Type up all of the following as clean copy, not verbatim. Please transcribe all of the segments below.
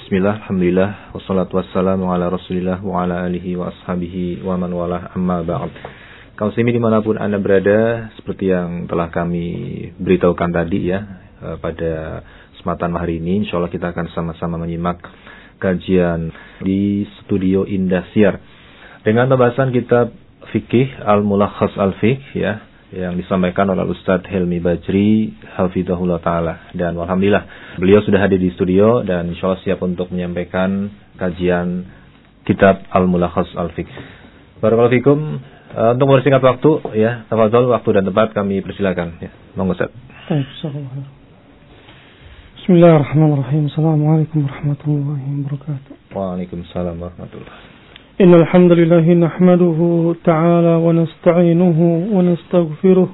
Bismillah, alhamdulillah, wassalatu wassalamu ala rasulillah wa ala alihi wa ashabihi wa man walah amma ba'd. Kaum muslimin dimanapun Anda berada, seperti yang telah kami beritahukan tadi ya, pada kesempatan hari ini insyaallah kita akan sama-sama menyimak kajian di studio Indosiar dengan pembahasan kitab Fikih Al-Mulakhas Al-Fiqh ya, yang disampaikan oleh Ustaz Helmi Bajri hafizahullah taala, dan alhamdulillah beliau sudah hadir di studio dan insyaallah siap untuk menyampaikan kajian kitab Al-Mulakhas Al-Fiqh. Barakallahu fikum. Untuk mempersingkat waktu ya, tafadhol, waktu dan tempat kami persilakan ya. Monggo Ustaz. Bismillahirrahmanirrahim. Assalamualaikum warahmatullahi wabarakatuh. Waalaikumsalam warahmatullahi. إن الحمد لله نحمده تعالى ونستعينه ونستغفره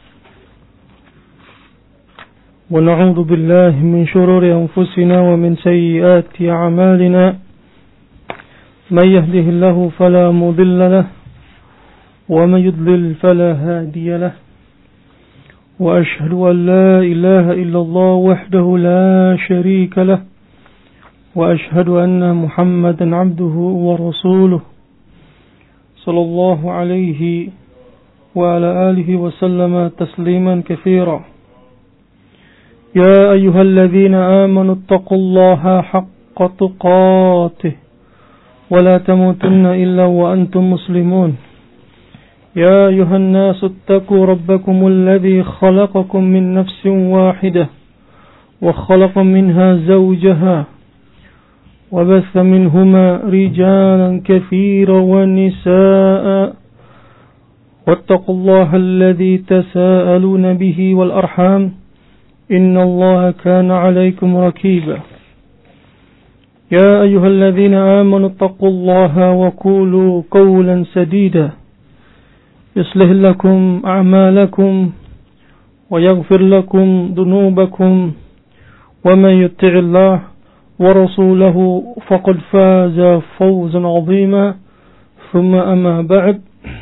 ونعوذ بالله من شرور أنفسنا ومن سيئات أعمالنا من يهده الله فلا مضل له ومن يضلل فلا هادي له وأشهد أن لا إله إلا الله وحده لا شريك له وأشهد أن محمدا عبده ورسوله صلى الله عليه وعلى آله وسلم تسليما كثيرا يا أيها الذين آمنوا اتقوا الله حق تقاته ولا تموتن إلا وأنتم مسلمون يا أيها الناس اتقوا ربكم الذي خلقكم من نفس واحدة وخلق منها زوجها وبث منهما رجالا كثيرا ونساء واتقوا الله الذي تساءلون به والأرحام إن الله كان عليكم رقيبا يا أيها الذين آمنوا اتقوا الله وقولوا قولا سديدا يصلح لكم أعمالكم ويغفر لكم ذنوبكم ومن يطع الله ورسوله فقد فاز فوزا عظيما ثم أما بعد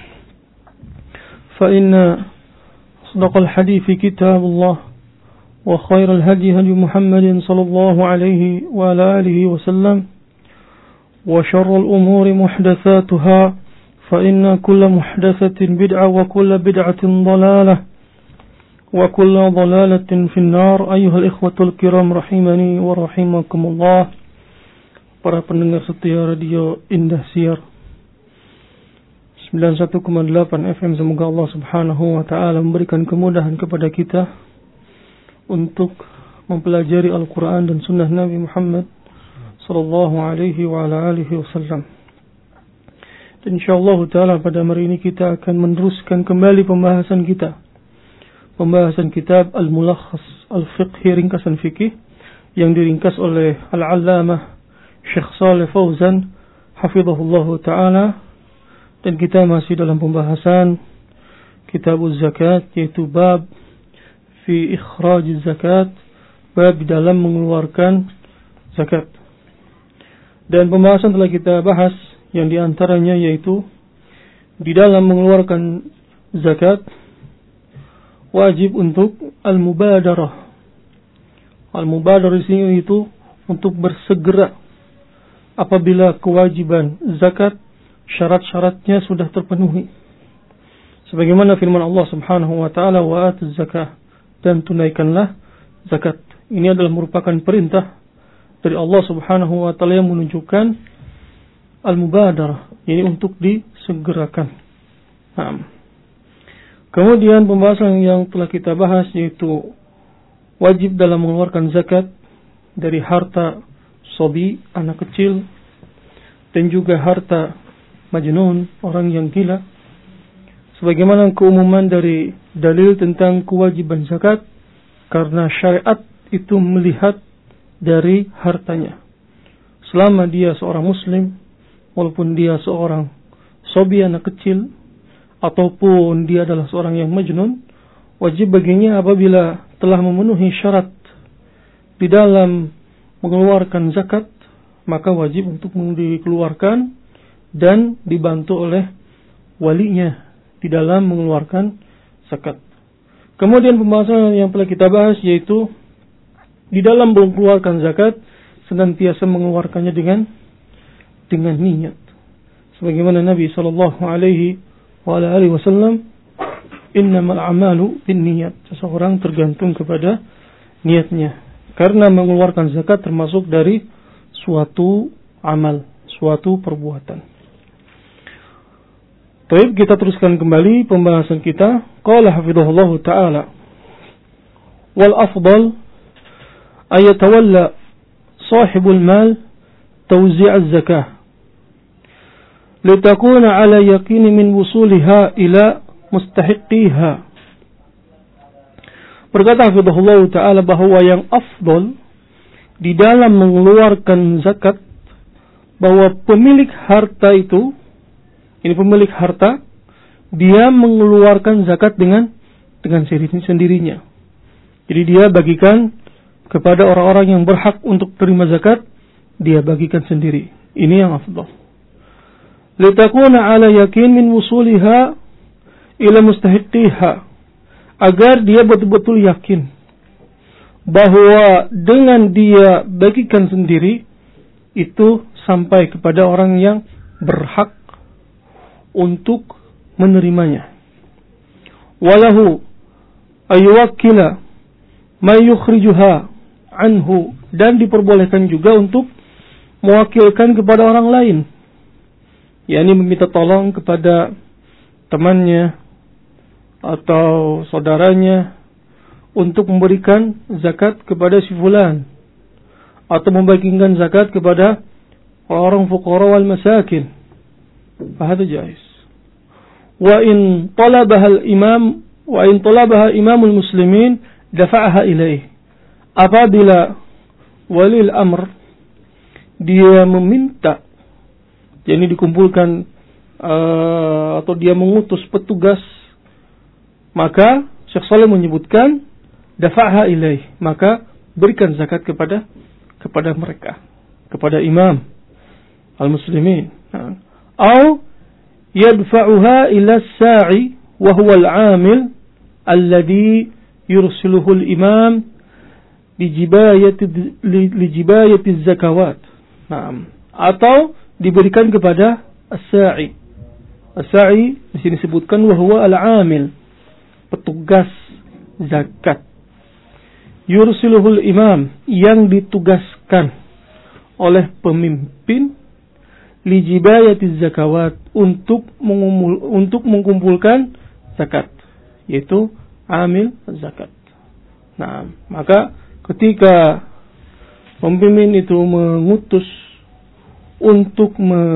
فإن أصدق الحديث كتاب الله وخير الهدي هدي محمد صلى الله عليه وعلى آله وسلم وشر الأمور محدثاتها فإن كل محدثة بدعة وكل بدعة ضلالة وكل ضلالة في النار. أيها الإخوة الكرام rahimani wa rahimakumullah. Para pendengar setia radio Indosiar 91,8 FM, semoga Allah Subhanahu wa taala memberikan kemudahan kepada kita untuk mempelajari Al-Qur'an dan sunnah Nabi Muhammad sallallahu alaihi wa ala alihi wasallam. Dan insyaallah taala pada hari ini kita akan meneruskan kembali pembahasan kitab Al-Mulakhas Al-Fiqh, ringkasan fikih yang diringkas oleh Al-Allamah Syekh Shalih Fauzan hafizahullah ta'ala. Dan kita masih dalam pembahasan Kitabuz Zakat, yaitu bab fi ikhraj zakat, bab dalam mengeluarkan zakat. Dan pembahasan telah kita bahas yang diantaranya yaitu di dalam mengeluarkan zakat wajib untuk al-mubadarah. Al-mubadarah di sini itu untuk bersegera apabila kewajiban zakat syarat-syaratnya sudah terpenuhi. Sebagaimana firman Allah Subhanahu wa taala, wa atuz zakah, dan tunaikanlah zakat. Ini adalah merupakan perintah dari Allah Subhanahu wa taala yang menunjukkan al-mubadarah, ini untuk disegerakan. Kemudian pembahasan yang telah kita bahas yaitu wajib dalam mengeluarkan zakat dari harta sobi, anak kecil, dan juga harta majnun, orang yang gila. Sebagaimana keumuman dari dalil tentang kewajiban zakat, karena syariat itu melihat dari hartanya. Selama dia seorang muslim, walaupun dia seorang sobi, anak kecil, ataupun dia adalah seorang yang majnun, wajib baginya apabila telah memenuhi syarat di dalam mengeluarkan zakat, maka wajib untuk dikeluarkan dan dibantu oleh walinya di dalam mengeluarkan zakat. Kemudian pembahasan yang telah kita bahas yaitu di dalam mengeluarkan zakat senantiasa mengeluarkannya dengan niat. Sebagaimana Nabi sallallahu alaihi wasallam, innamal a'malu binniyat. Seseorang tergantung kepada niatnya. Karena mengeluarkan zakat termasuk dari suatu amal, suatu perbuatan. Baik, kita teruskan kembali pembahasan kita. Qala hafidhahullahu ta'ala, wal afdal ayatawalla sahibul mal tawzi' az-zakah litakuna ala yaqin min wusuliha ila mustahiqiha. Berkata hafidhahullahu ta'ala bahwa yang afdal di dalam mengeluarkan zakat, bahwa pemilik harta itu, ini pemilik harta, dia mengeluarkan zakat dengan sendirinya. Jadi dia bagikan kepada orang-orang yang berhak untuk terima zakat, dia bagikan sendiri. Ini yang afdal. Litakuna ala yakin min wusuliha ila mustahiqiha, agar dia betul-betul yakin bahwa dengan dia bagikan sendiri itu sampai kepada orang yang berhak untuk menerimanya. Walahu ayuwakkila ma yukhrijuha anhu, dan diperbolehkan juga untuk mewakilkan kepada orang lain, yakni meminta tolong kepada temannya atau saudaranya untuk memberikan zakat kepada si fulan, atau membagikan zakat kepada orang fuqara wal masakin. Fahada jaiz. Wa in talabaha imamul muslimin dafa'aha ilaih. Apabila wali al-amr dia meminta, jadi dikumpulkan atau dia mengutus petugas, maka Syekh Saleh menyebutkan dafa'aha ilaih, maka berikan zakat kepada mereka, kepada imam al-muslimin. Atau yadfa'uha ila as-sa'i wa huwa al-'amil alladhi yursiluhu al-imam lijibayati az-zakawat. Naam. Atau diberikan kepada as-sa'i. As-sa'i di sini disebutkan wa huwa al-'amil, petugas zakat. Yursiluhu al-imam, yang ditugaskan oleh pemimpin, lijibayati zakawat, untuk mengumpulkan zakat, yaitu amil zakat. Nah, maka ketika pemimpin itu mengutus untuk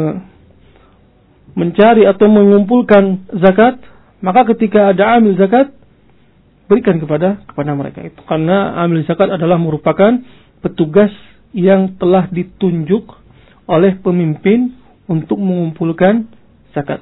mencari atau mengumpulkan zakat, maka ketika ada amil zakat, berikan kepada mereka itu, karena amil zakat adalah merupakan petugas yang telah ditunjuk oleh pemimpin untuk mengumpulkan zakat.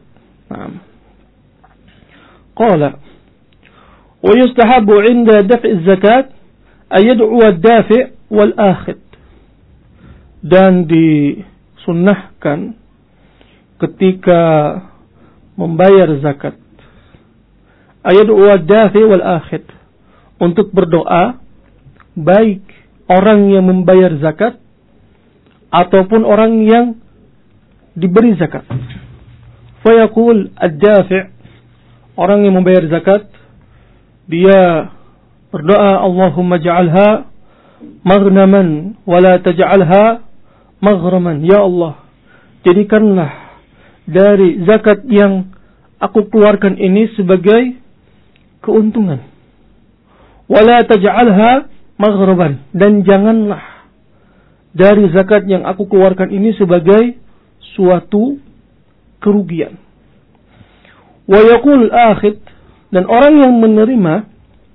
Qala wa yustahabu 'inda daf'i zakat ay yad'u ad-dafi' wal akhid, dan disunnahkan ketika membayar zakat, ayad'u ad-dafi' wal akhid, untuk berdoa baik orang yang membayar zakat ataupun orang yang diberi zakat. Fayaqul ad-dafi', orang yang membayar zakat, dia berdoa, Allahumma ja'alha maghnaman wa la taj'alha maghraman. Ya Allah, jadikanlah dari zakat yang aku keluarkan ini sebagai keuntungan. Wa la taj'alha maghraban, dan janganlah dari zakat yang aku keluarkan ini sebagai suatu kerugian. Wa yaqul al-akhid, dan orang yang menerima,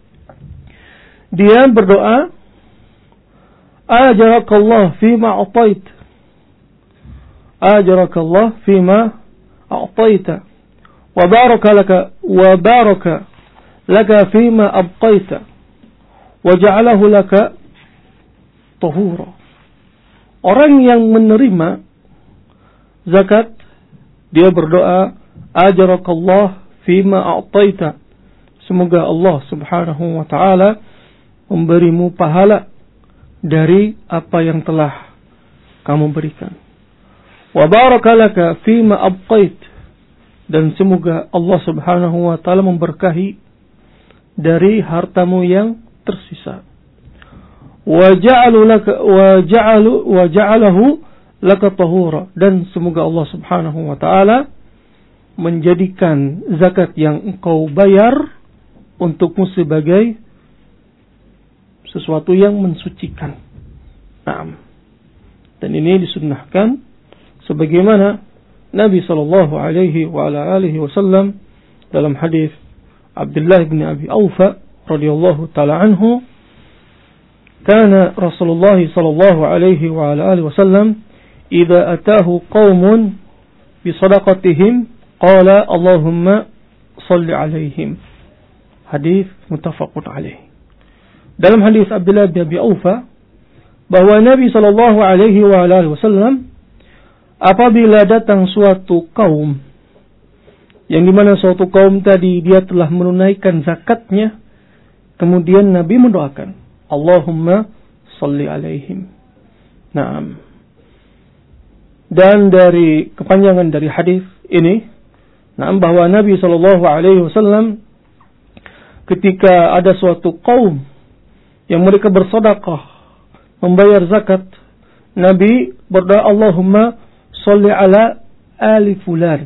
dia berdoa, ajarakallah fima a'tait, ajarakallah fima a'taita, wa baraka laka fima abqaita, wa ja'alahu laka tahura. Orang yang menerima zakat, dia berdoa, ajarakallah fima a'taita, semoga Allah subhanahu wa ta'ala memberimu pahala dari apa yang telah kamu berikan. Wa baraka laka fima abqait, dan semoga Allah Subhanahu wa taala memberkahi dari hartamu yang tersisa. Wa ja'alahu laka tahura, dan semoga Allah Subhanahu wa taala menjadikan zakat yang engkau bayar untukmu sebagai sesuatu yang mensucikan. Naam. Dan ini disunnahkan sebagaimana Nabi sallallahu alaihi wa ala alihi wasallam dalam hadis Abdullah bin Abi Aufa radhiyallahu taala anhu, kana Rasulullah sallallahu alaihi wa ala alihi wasallam idza atahu qaumun bi sadaqatihim qala Allahumma shalli alaihim. Hadis muttafaqun alaih. Dalam hadis Abdullah bin Abi Aufa bahwa Nabi sallallahu alaihi wa ala alihi wasallam apabila datang suatu kaum, yang dimana suatu kaum tadi dia telah menunaikan zakatnya, kemudian Nabi mendoakan, Allahumma salli alaihim. Naam. Dan dari kepanjangan dari hadis ini, naam, bahwa Nabi sallallahu alaihi wasallam ketika ada suatu kaum yang mereka bersedekah, membayar zakat, Nabi berdoa, Allahumma sholli ala ali fulan.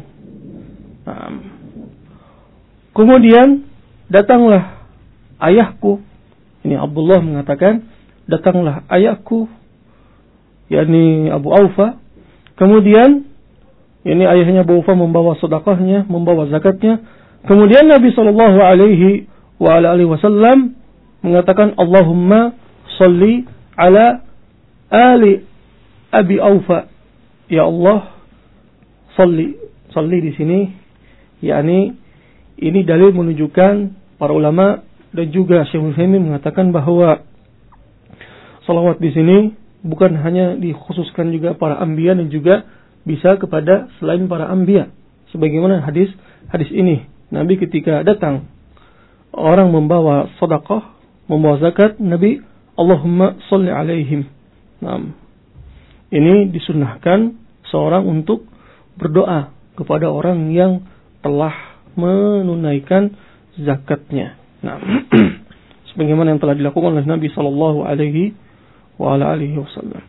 Kemudian datanglah ayahku, ini Abdullah mengatakan, datanglah ayahku, yakni Abu Aufa. Kemudian ini ayahnya Abu Aufa membawa sedekahnya, membawa zakatnya. Kemudian Nabi sallallahu alaihi wa alihi wasallam mengatakan, Allahumma sholli ala ali Abi Aufa. Ya Allah, salli di sini, yakni ini dalil menunjukkan para ulama dan juga Syekh Utsaimin mengatakan bahwa salawat di sini bukan hanya dikhususkan juga para anbiya, dan juga bisa kepada selain para anbiya. Sebagaimana hadis ini, Nabi ketika datang orang membawa sedekah, membawa zakat, Nabi Allahumma sholli alaihim. Nah, ini disunnahkan seorang untuk berdoa kepada orang yang telah menunaikan zakatnya. Nah, sebagaimana yang telah dilakukan oleh Nabi sallallahu alaihi wa ala alihi wasallam.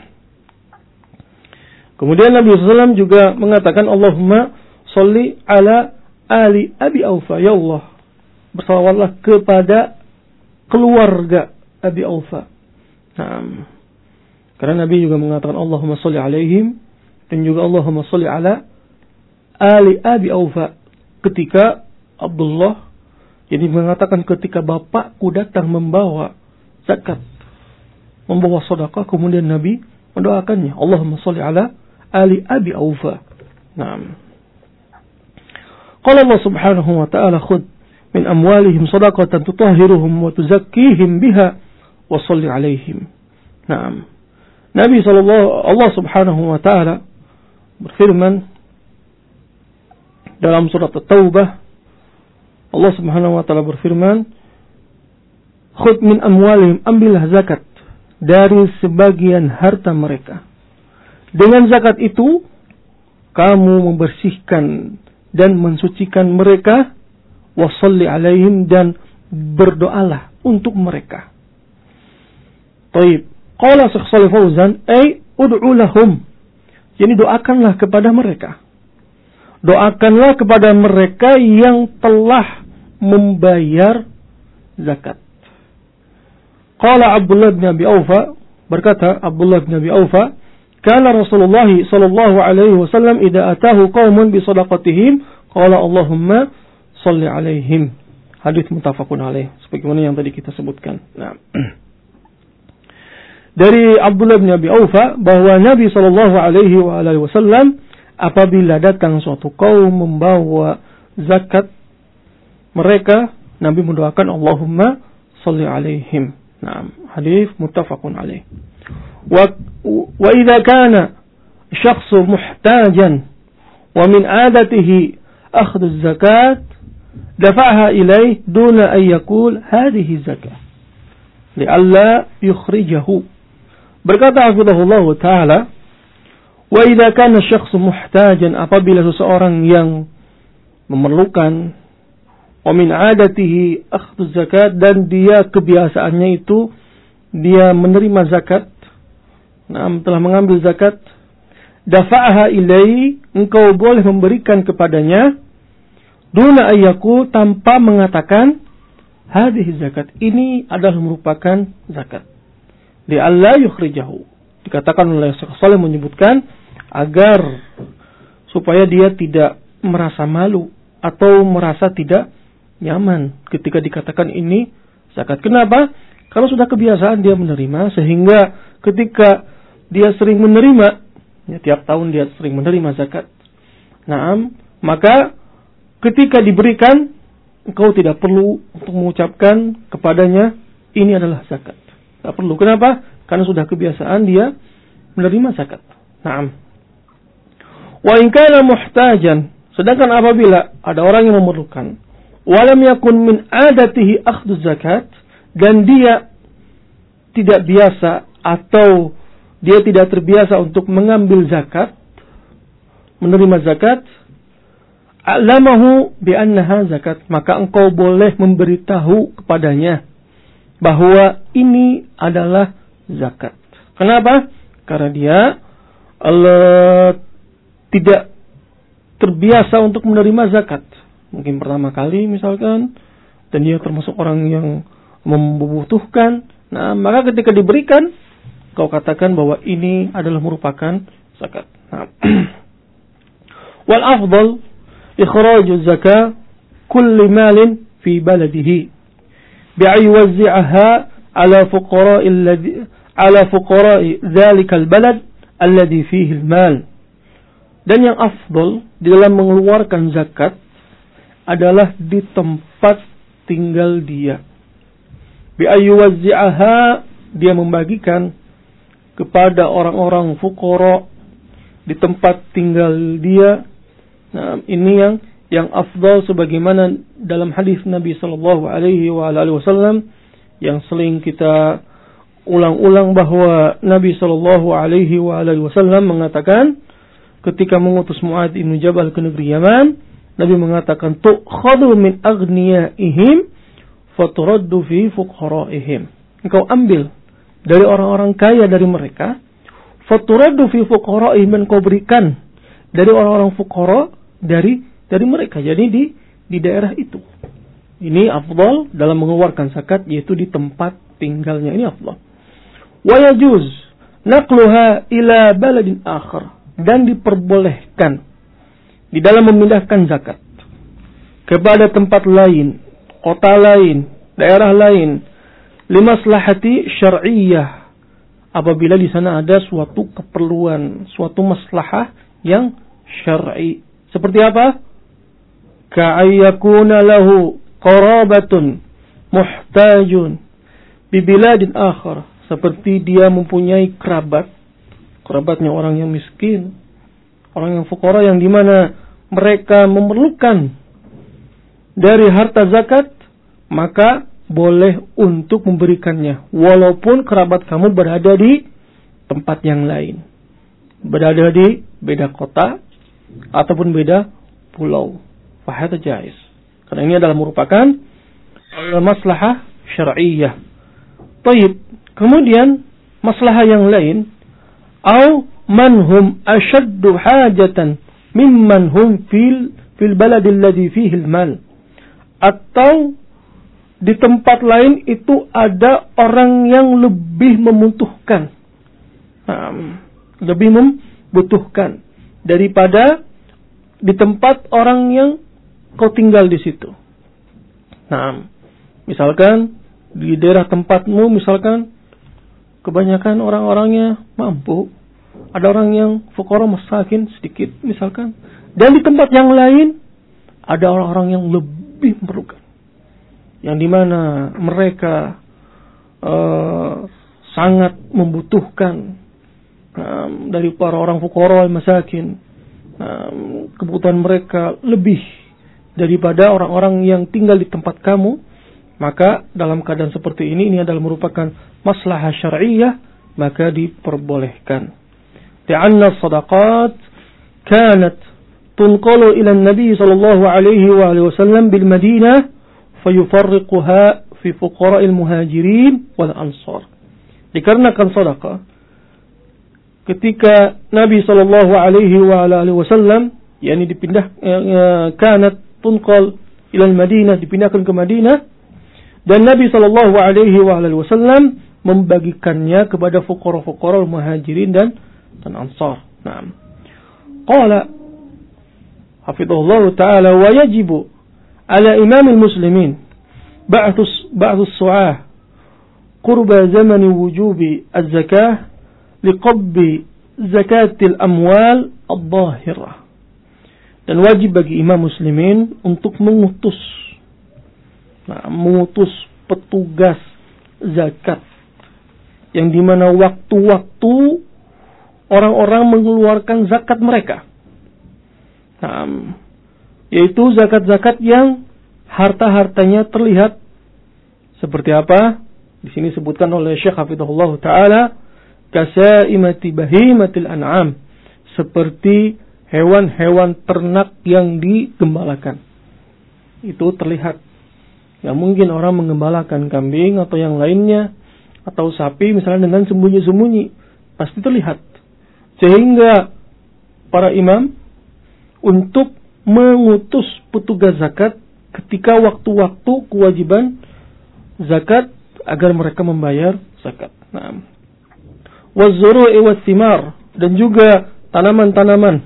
Kemudian Nabi sallallahu juga mengatakan, Allahumma sholli ala ali Abi Aufa. Ya Allah, bersalawatlah kepada keluarga Abi Aufa. Nah, karena Nabi juga mengatakan Allahumma sholli alaihim, dan juga Allahumma sholli ala ali Abi Aufa. Ketika Abdullah, jadi mengatakan ketika bapakku datang membawa zakat, membawa sedekah, kemudian Nabi mendoakannya, Allahumma sholli ala ali Abi Aufa. Naam. Qala Allah subhanahu wa ta'ala, khudh min amwalihim sadaqatan tutahhiruhum wa tuzakkihim biha wa sholli alaihim. Naam. Nabi Allah subhanahu wa ta'ala berfirman dalam surat At-Taubah, Allah subhanahu wa ta'ala berfirman, khudh min amwalihim, ambillah zakat dari sebagian harta mereka. Dengan zakat itu kamu membersihkan dan mensucikan mereka, wa sholli alaihim, dan berdoalah untuk mereka. Taib. Qala Syekh Shalih Fauzan, ay ud'u lahum. Jadi doakanlah kepada mereka. Doakanlah kepada mereka yang telah membayar zakat. Qala Abdullah bin Abi Aufa, berkata Abdullah bin Abi Aufa, kana Rasulullah sallallahu alaihi wasallam idza atahu qaumun bi sadaqatihim qala Allahumma shalli alaihim. Hadis muttafaqun alaih, sebagaimana yang tadi kita sebutkan. Nah, dari Abdullah bin Abi Aufa bahwa Nabi sallallahu alaihi wasallam apabila datang suatu kaum membawa zakat mereka, Nabi mendoakan Allahumma shalli alaihim. Nah, hadis muttafaqun alaih. Wa idza kana syakhsu muhtajan wa min adatihi akhdhu az-zakat dafa'aha ilayhi duna an yaqul hadhihi zakah li'alla yukhrijahu. Berkata hafizahullah ta'ala, wa idza kana syakhsu muhtajan, apabila seseorang yang memerlukan, wa min adatihi akhdhu zakat, dan dia kebiasaannya itu dia menerima zakat, telah mengambil zakat, dafa'aha ilai, engkau boleh memberikan kepadanya, duna ayyaku, tanpa mengatakan hadhihi zakat, ini adalah merupakan zakat. Li'alla yukhrijahu, dikatakan oleh Syekh Shalih menyebutkan agar supaya dia tidak merasa malu atau merasa tidak nyaman ketika dikatakan ini zakat. Kenapa? Karena sudah kebiasaan dia menerima, sehingga ketika dia sering menerima, ya, tiap tahun dia sering menerima zakat, maka ketika diberikan, engkau tidak perlu untuk mengucapkan kepadanya ini adalah zakat. Tidak perlu. Kenapa? Karena sudah kebiasaan dia menerima zakat. Wa in kana muhtajan, sedangkan apabila ada orang yang memerlukan, walam yakun min adatihi akhdhu zakat, dan dia tidak biasa atau dia tidak terbiasa untuk mengambil zakat, menerima zakat, alamahu bi annaha zakat, maka engkau boleh memberitahu kepadanya bahwa ini adalah zakat. Kenapa? Karena dia tidak terbiasa untuk menerima zakat. Mungkin pertama kali misalkan, dan dia termasuk orang yang membutuhkan. Maka ketika diberikan, kau katakan bahwa ini adalah merupakan zakat. Wal afdal ikhraju zakah kulli malin fi baladihi bi'ay yuwazzi'aha ala fuqara'i dzalikal balad alladhi fihi al-mal. Dan yang afdal di dalam mengeluarkan zakat adalah di tempat tinggal dia. Bi'ay yuwazzi'aha, dia membagikan kepada orang-orang fuqara di tempat tinggal dia. Ini yang afdal, sebagaimana dalam hadis Nabi sallallahu alaihi wasallam yang sering kita ulang-ulang, bahwa Nabi sallallahu alaihi wasallam mengatakan ketika mengutus Mu'adz bin Jabal ke negeri Yaman, Nabi mengatakan, tu'khadhu min aghniyaihim faturaddu fi fuqaraihim. Engkau ambil dari orang-orang kaya dari mereka, faturaddu fi fuqaraihim, dan kau berikan dari orang-orang fuqara dari mereka. Jadi di daerah itu. Ini afdal dalam mengeluarkan zakat, yaitu di tempat tinggalnya. Ini afdal. Wa yajuz naqluha ila baladin akhar, dan diperbolehkan di dalam memindahkan zakat kepada tempat lain, kota lain, daerah lain, limaslahati syar'iyyah, apabila di sana ada suatu keperluan, suatu maslahah yang syar'i. Seperti apa? Ka'ayyakuna lahu qarabatun muhtajun bi biladin akhar, seperti dia mempunyai kerabatnya orang yang miskin, orang yang fuqara, yang dimana mereka memerlukan dari harta zakat, maka boleh untuk memberikannya, walaupun kerabat kamu berada di tempat yang lain, berada di beda kota ataupun beda pulau. Fahadha jaiz, karena ini adalah merupakan maslahah syar'iyyah. Baik, kemudian maslahah yang lain, au man hum ashaddu hajatan mimman hum fil balad alladhi fihi al-mal, atau di tempat lain itu ada orang yang lebih membutuhkan, daripada di tempat orang yang kau tinggal di situ. Misalkan di daerah tempatmu, misalkan kebanyakan orang-orangnya mampu, ada orang yang fuqara masakin sedikit misalkan, dan di tempat yang lain ada orang-orang yang lebih memerlukan, yang dimana mereka sangat membutuhkan dari para orang fuqara masakin, kebutuhan mereka lebih daripada orang-orang yang tinggal di tempat kamu. Maka dalam keadaan seperti ini adalah merupakan maslahah syar'iyyah maka diperbolehkan. Li'anna as-sadaqat kanat tunqalu ila an-nabi sallallahu alaihi wasallam bil Madinah fayufarriquha fi fuqara'il muhajirin wal ansar. Dikarenakan sedekah ketika Nabi sallallahu alaihi wasallam yakni kanat tunqal ila al-Madinah, dipindahkan ke Madinah, dan Nabi sallallahu alaihi wasallam membagikannya kepada fuqara-fuqara muhajirin dan ansar. Naam. Qala hafizahullah taala wa yajibu ala imam al-muslimin ba'th as-su'ah qurba zaman wujubi az-zakah liqabbi zakatil amwal ad-dhahirah. Dan wajib bagi imam muslimin untuk mengutus petugas zakat, yang dimana waktu-waktu orang-orang mengeluarkan zakat mereka. Yaitu zakat-zakat yang harta-hartanya terlihat seperti apa? Di sini disebutkan oleh Syekh Hafizahullah Ta'ala, kasaimati bahimatil an'am, seperti hewan-hewan ternak yang digembalakan. Itu terlihat. Ya mungkin orang menggembalakan kambing atau yang lainnya, atau sapi misalnya dengan sembunyi-sembunyi, pasti terlihat. Sehingga para imam untuk mengutus petugas zakat ketika waktu-waktu kewajiban zakat agar mereka membayar zakat. Nah, waz-zuru'i was-thimar, dan juga tanaman-tanaman,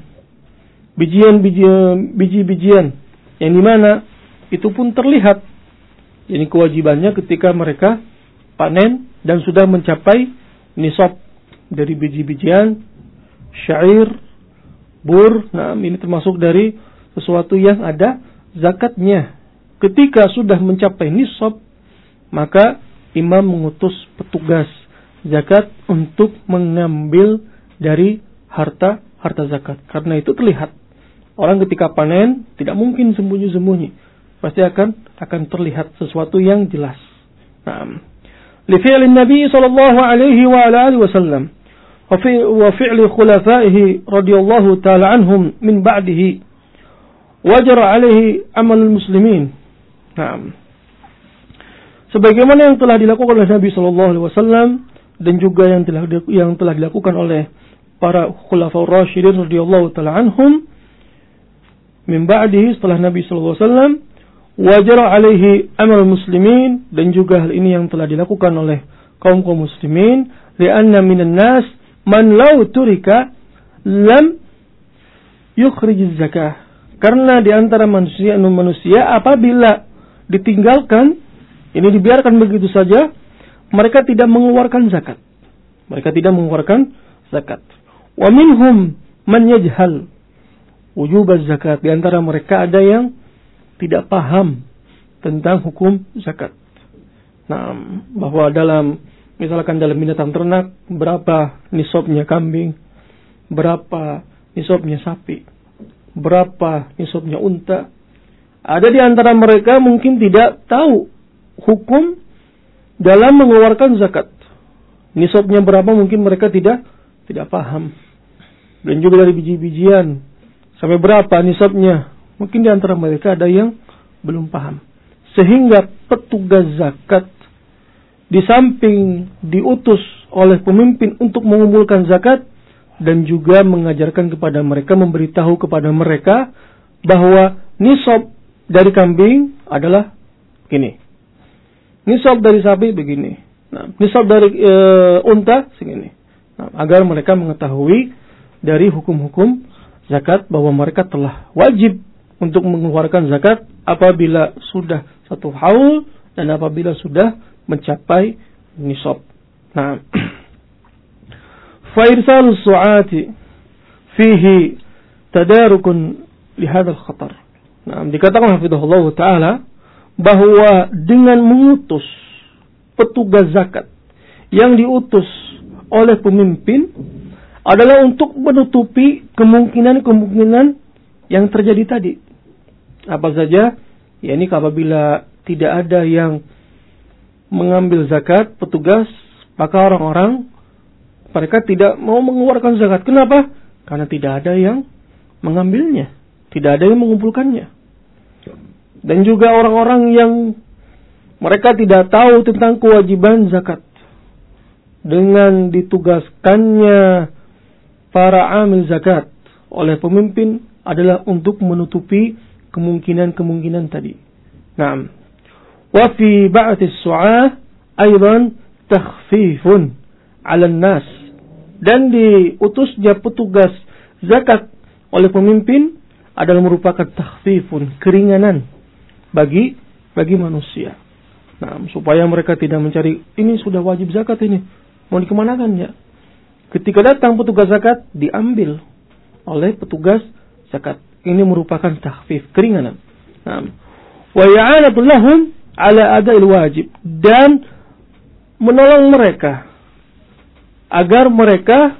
biji-bijian yang dimana itu pun terlihat. Ini kewajibannya ketika mereka panen dan sudah mencapai nisab dari biji-bijian, syair, bur. Nah, ini termasuk dari sesuatu yang ada zakatnya. Ketika sudah mencapai nisab, maka imam mengutus petugas zakat untuk mengambil dari harta zakat. Karena itu terlihat. Orang ketika panen tidak mungkin sembunyi-sembunyi. Pasti akan terlihat sesuatu yang jelas. Nah, li fi'lin Nabi sallallahu alaihi wa alihi wasallam wa fi'li khulafaihi radhiyallahu ta'ala anhum min ba'dihi wajara alaihi amalul muslimin. Nah, sebagaimana yang telah dilakukan oleh Nabi sallallahu alaihi wasallam dan juga yang telah dilakukan oleh para khulafaur rasyidin radhiyallahu ta'ala anhum min ba'dihi, setelah Nabi sallallahu alaihi wasallam, wajara alaihi amalul muslimin, dan juga hal ini yang telah dilakukan oleh kaum muslimin, li'anna minan nas man law turika lam yukhrij zakah. Karena di antara manusia apabila ditinggalkan, ini dibiarkan begitu saja, mereka tidak mengeluarkan zakat. Wa minhum man yajhal wujub az-zakat. Di antara mereka ada yang tidak paham tentang hukum zakat. Nah, bahwa misalkan dalam binatang ternak, berapa nisabnya kambing, berapa nisabnya sapi, berapa nisabnya unta. Ada di antara mereka mungkin tidak tahu hukum dalam mengeluarkan zakat. Nisabnya berapa mungkin mereka tidak paham. Dan juga dari biji-bijian sampai berapa nisabnya, mungkin di antara mereka ada yang belum paham. Sehingga petugas zakat di samping diutus oleh pemimpin untuk mengumpulkan zakat, dan juga mengajarkan kepada mereka, memberitahu kepada mereka bahwa nisab dari kambing adalah gini, nisab dari sapi begini, nah, nisab dari unta segini. Nah, agar mereka mengetahui dari hukum-hukum zakat, bahwa mereka telah wajib untuk mengeluarkan zakat apabila sudah satu haul dan apabila sudah mencapai nisab. Nah, fa irsalus su'ati fihi tadarukun li hadzal khatar. Nah, dikatakan hafizahullah taala bahwa dengan mengutus petugas zakat yang diutus oleh pemimpin adalah untuk menutupi kemungkinan-kemungkinan yang terjadi tadi. Apa saja? Ya, ini apabila tidak ada yang mengambil zakat petugas, maka orang-orang mereka tidak mau mengeluarkan zakat. Kenapa? Karena tidak ada yang mengambilnya, tidak ada yang mengumpulkannya. Dan juga orang-orang yang mereka tidak tahu tentang kewajiban zakat. Dengan ditugaskannya para amil zakat oleh pemimpin adalah untuk menutupi kemungkinan-kemungkinan tadi. Naam. Wa fi ba'ati as-su'ah aidan takhfifun 'ala an-nas. Dan diutusnya petugas zakat oleh pemimpin adalah merupakan takhfifun, keringanan bagi manusia. Nah, supaya mereka tidak mencari ini sudah wajib zakat ini, mau dikemanakan ya? Ketika datang petugas zakat diambil oleh petugas zakat. Ini merupakan takhfif, keringanan. Nah, wa ya'anatul lahum 'ala ada'il wajib, dan menolong mereka agar mereka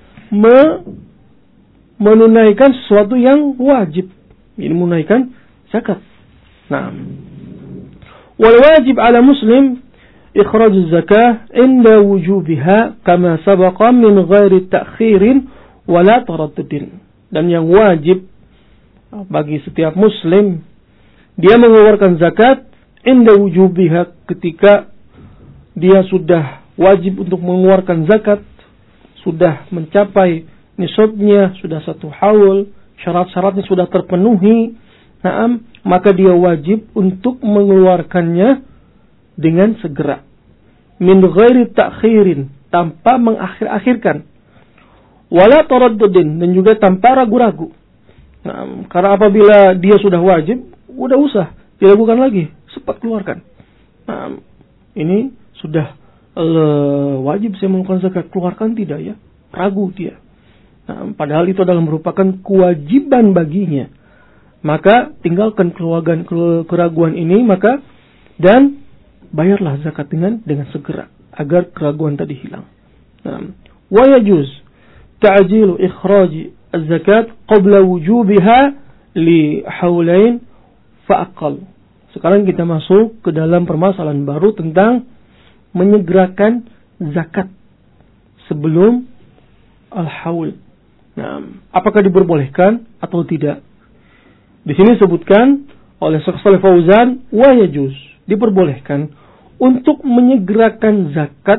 menunaikan sesuatu yang wajib, ini menunaikan zakat. Nah, wal wajib 'ala muslim ikhraj az-zakah inda wujubiha kama sabaqa min ghairi ta'khirin wala taraddudin. Dan yang wajib bagi setiap muslim, dia mengeluarkan zakat inda wujubiha, ketika dia sudah wajib untuk mengeluarkan zakat, sudah mencapai nisabnya, sudah 1 haul, syarat-syaratnya sudah terpenuhi, maka dia wajib untuk mengeluarkannya dengan segera. Min ghairi ta'khirin, tanpa mengakhir-akhirkan. Wala taraddudin, dan juga tanpa ragu-ragu. Karena apabila dia sudah wajib, udah usah dilakukan lagi, cepat keluarkan. Ini sudah wajib saya mengeluarkan zakat, keluarkan tidak ya? Ragu dia. Padahal itu adalah merupakan kewajiban baginya. Maka tinggalkan keraguan ini, dan bayarlah zakat dengan segera agar keraguan tadi hilang. Wa yajuz ta'jilu ikhraj az-zakat qabla wujubiha li haulain fa aqall. Sekarang kita masuk ke dalam permasalahan baru tentang menyegerakan zakat sebelum al-haul. Apakah diperbolehkan atau tidak? Di sini disebutkan oleh Syekh Shalih Fauzan, wa yajuz, diperbolehkan untuk menyegerakan zakat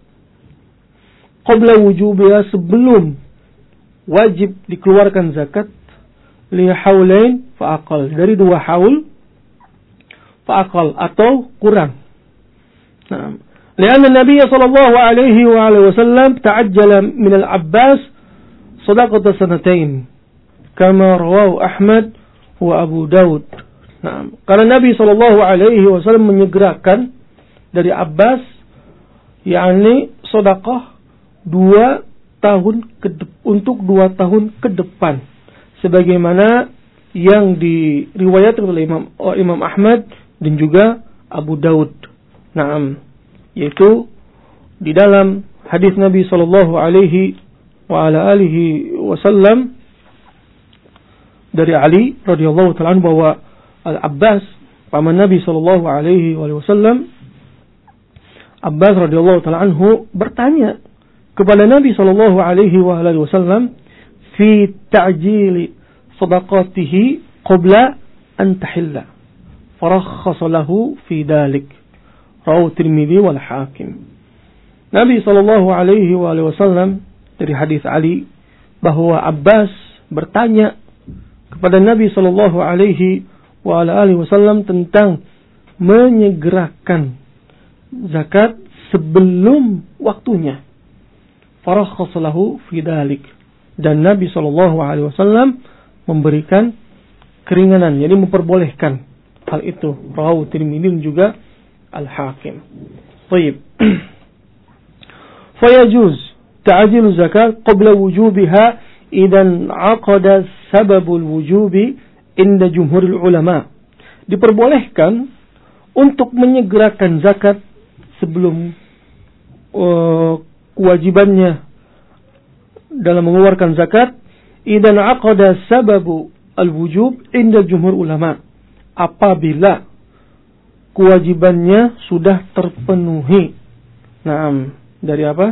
qabla wujubiha, sebelum wajib dikeluarkan zakat, li haulain fa aqal, dari 2 haul fa aqal, atau kurang. Lianna Nabi sallallahu alaihi wasallam ta'ajjala min al-Abbas sadaqata sanatain kama rawahu Ahmad wa Abu Daud. Karena Nabi sallallahu alaihi wasallam menyegerakan dari Abbas, yakni sedekah 2 tahun untuk 2 tahun ke depan, sebagaimana yang diriwayatkan oleh Imam Ahmad dan juga Abu Daud. Yaitu di dalam hadis Nabi sallallahu alaihi wa ala alihi wasallam dari Ali radhiyallahu ta'ala anhu, bahwa Al-Abbas, paman Nabi sallallahu alaihi wasallam, Abbas radhiyallahu ta'ala anhu bertanya kepada Nabi sallallahu alaihi wasallam fi ta'jili sadaqatihi qabla an tahilla, farakhasa lahu fi dhalik, rawahu Tirmidzi wal Hakim. Nabi sallallahu alaihi wasallam dari hadis Ali bahwa Abbas bertanya kepada Nabi sallallahu alaihi wasallam tentang menyegerakan zakat sebelum waktunya. Farakhasa lahu fi dzalik, dan Nabi sallallahu alaihi wasallam memberikan keringanan, jadi memperbolehkan hal itu. Rawahu Tirmidzi juga Al-Hakim. Baik. Fayajuz ta'jilu zakat qabla wujubiha idan 'aqada sababul wujubi inda jumhurul ulama. Diperbolehkan untuk menyegerakan zakat sebelum kewajibannya dalam mengeluarkan zakat, idan 'aqada sababu al-wujub inda jumhur ulama, apabila kewajibannya sudah terpenuhi. Dari apa?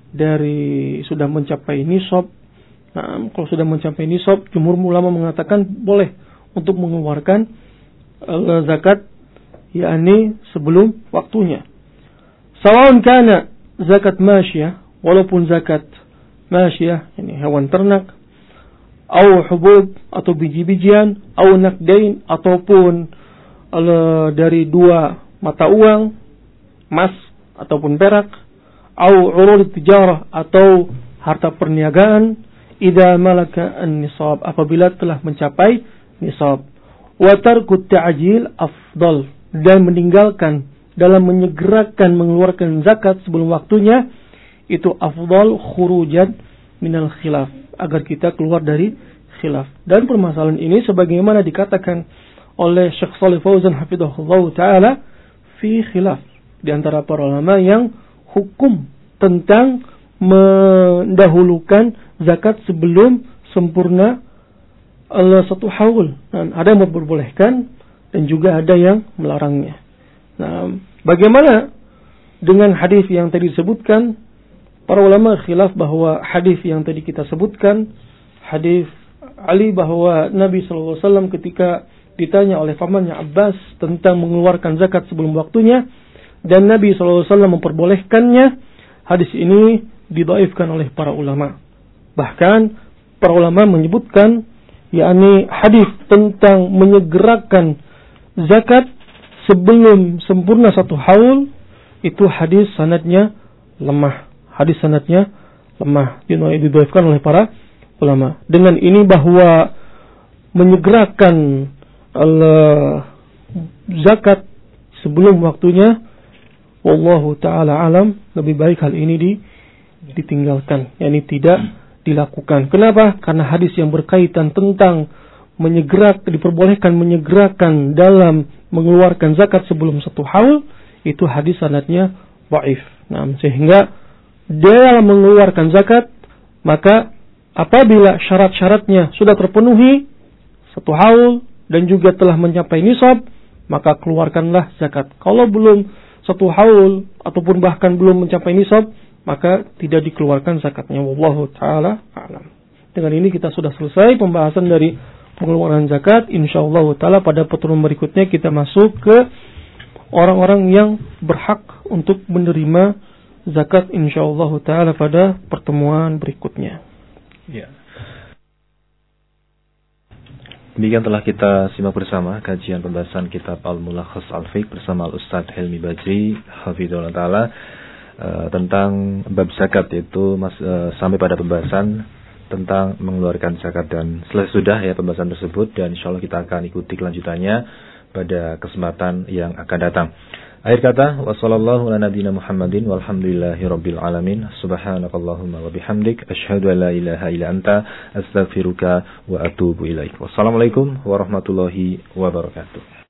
dari sudah mencapai nisab. Nah, kalau sudah mencapai nisab, jumhur ulama mengatakan boleh untuk mengeluarkan zakat, yakni sebelum waktunya. Sawaun kana zakat masyiyah, walaupun zakat masyiyah, ini hewan ternak, atau hubub atau biji-bijian, atau nakdain, ataupun dari dua mata uang, emas ataupun perak, atau urud tijarah atau harta perniagaan, idza malaka an-nisab, apabila telah mencapai nisab. Wa tarku ta'jil afdal, dan meninggalkan dalam menyegerakan mengeluarkan zakat sebelum waktunya itu afdal khurujan minal khilaf, agar kita keluar dari khilaf. Dan permasalahan ini sebagaimana dikatakan oleh Syekh Shalih Fauzan hafizahullah taala fi khilaf di antara para ulama yang hukum tentang mendahulukan zakat sebelum sempurna satu haul. Dan ada yang memperbolehkan dan juga ada yang melarangnya. Nah, bagaimana dengan hadis yang tadi disebutkan? Para ulama khilaf bahwa hadis yang tadi kita sebutkan, hadis Ali bahwa Nabi SAW ketika ditanya oleh pamannya Abbas tentang mengeluarkan zakat sebelum waktunya, dan Nabi SAW memperbolehkannya, hadis ini didhaifkan oleh para ulama. Bahkan para ulama menyebutkan, yakni hadis tentang menyegerakan zakat sebelum sempurna satu haul, itu hadis sanadnya lemah. Hadis sanadnya lemah, didhaifkan oleh para ulama. Dengan ini bahwa menyegerakan zakat sebelum waktunya, wallahu taala alam, lebih baik hal ini ditinggalkan, yakni tidak dilakukan. Kenapa? Karena hadis yang berkaitan tentang diperbolehkan menyegerakan dalam mengeluarkan zakat sebelum satu haul, itu hadis sanadnya dhaif. Nah, sehingga dalam mengeluarkan zakat, maka apabila syarat-syaratnya sudah terpenuhi satu haul dan juga telah mencapai nisab, maka keluarkanlah zakat. Kalau belum satu haul ataupun bahkan belum mencapai nisab, maka tidak dikeluarkan zakatnya. Wallahu taala a'lam. Dengan ini kita sudah selesai pembahasan dari pengeluaran zakat. Insyaallah taala pada pertemuan berikutnya kita masuk ke orang-orang yang berhak untuk menerima zakat, insyaallah taala pada pertemuan berikutnya. Ya. Demikian telah kita simak bersama kajian pembahasan kitab Al-Mulakhas Al-Fiqh bersama Al-Ustaz Helmi Badri hafizahullah taala tentang bab zakat, yaitu sampai pada pembahasan tentang mengeluarkan zakat, dan sudah ya pembahasan tersebut, dan insyaallah kita akan ikuti kelanjutannya pada kesempatan yang akan datang. Akhir kata, wassallallahu ala nabiyyina Muhammadin walhamdulillahi rabbil alamin. Subhanakallahumma wa bihamdik asyhadu an la ilaha illa anta astaghfiruka wa atubu ilaik. Wassalamualaikum warahmatullahi wabarakatuh.